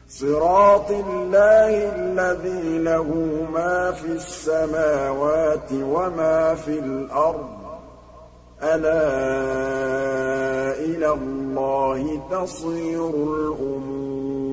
صِرَاطِ اللَّهِ الَّذِي لَهُ مَا فِي السَّمَاوَاتِ وَمَا فِي الْأَرْضِ ۗ أَلَا إِلَى اللَّهِ تَصِيرُ الْأُمُورُ